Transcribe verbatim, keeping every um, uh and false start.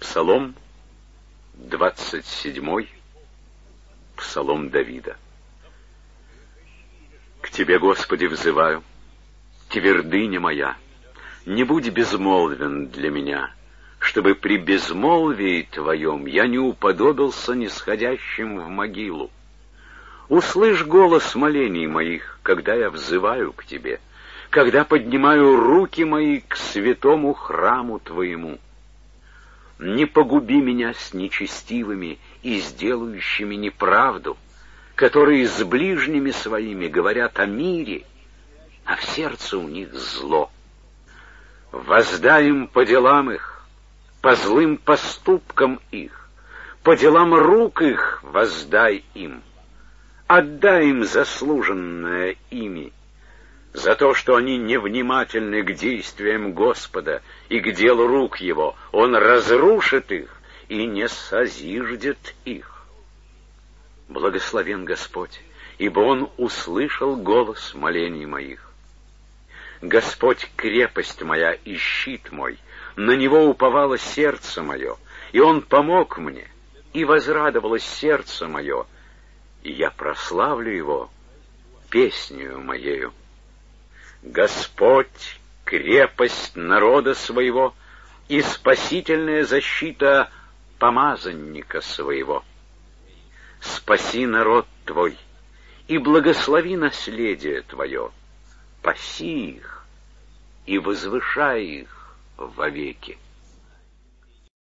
Псалом двадцать седьмой, псалом Давида. К Тебе, Господи, взываю, твердыня моя, не будь безмолвен для меня, чтобы при безмолвии Твоем я не уподобился нисходящим в могилу. Услышь голос молений моих, когда я взываю к Тебе, когда поднимаю руки мои к святому храму Твоему. Не погуби меня с нечестивыми и сделающими неправду, которые с ближними своими говорят о мире, а в сердце у них зло. Воздай им по делам их, по злым поступкам их, по делам рук их воздай им. Отдай им заслуженное ими, за то, что они невнимательны к действиям Господа и к делу рук Его. Он разрушит их и не созиждет их. Благословен Господь, ибо Он услышал голос молений моих. Господь — крепость моя и щит мой, на Него уповало сердце мое, и Он помог мне, и возрадовалось сердце мое, и я прославлю Его песнею моею. Господь — крепость народа своего и спасительная защита помазанника своего. Спаси народ Твой и благослови наследие Твое, паси их и возвышай их вовеки.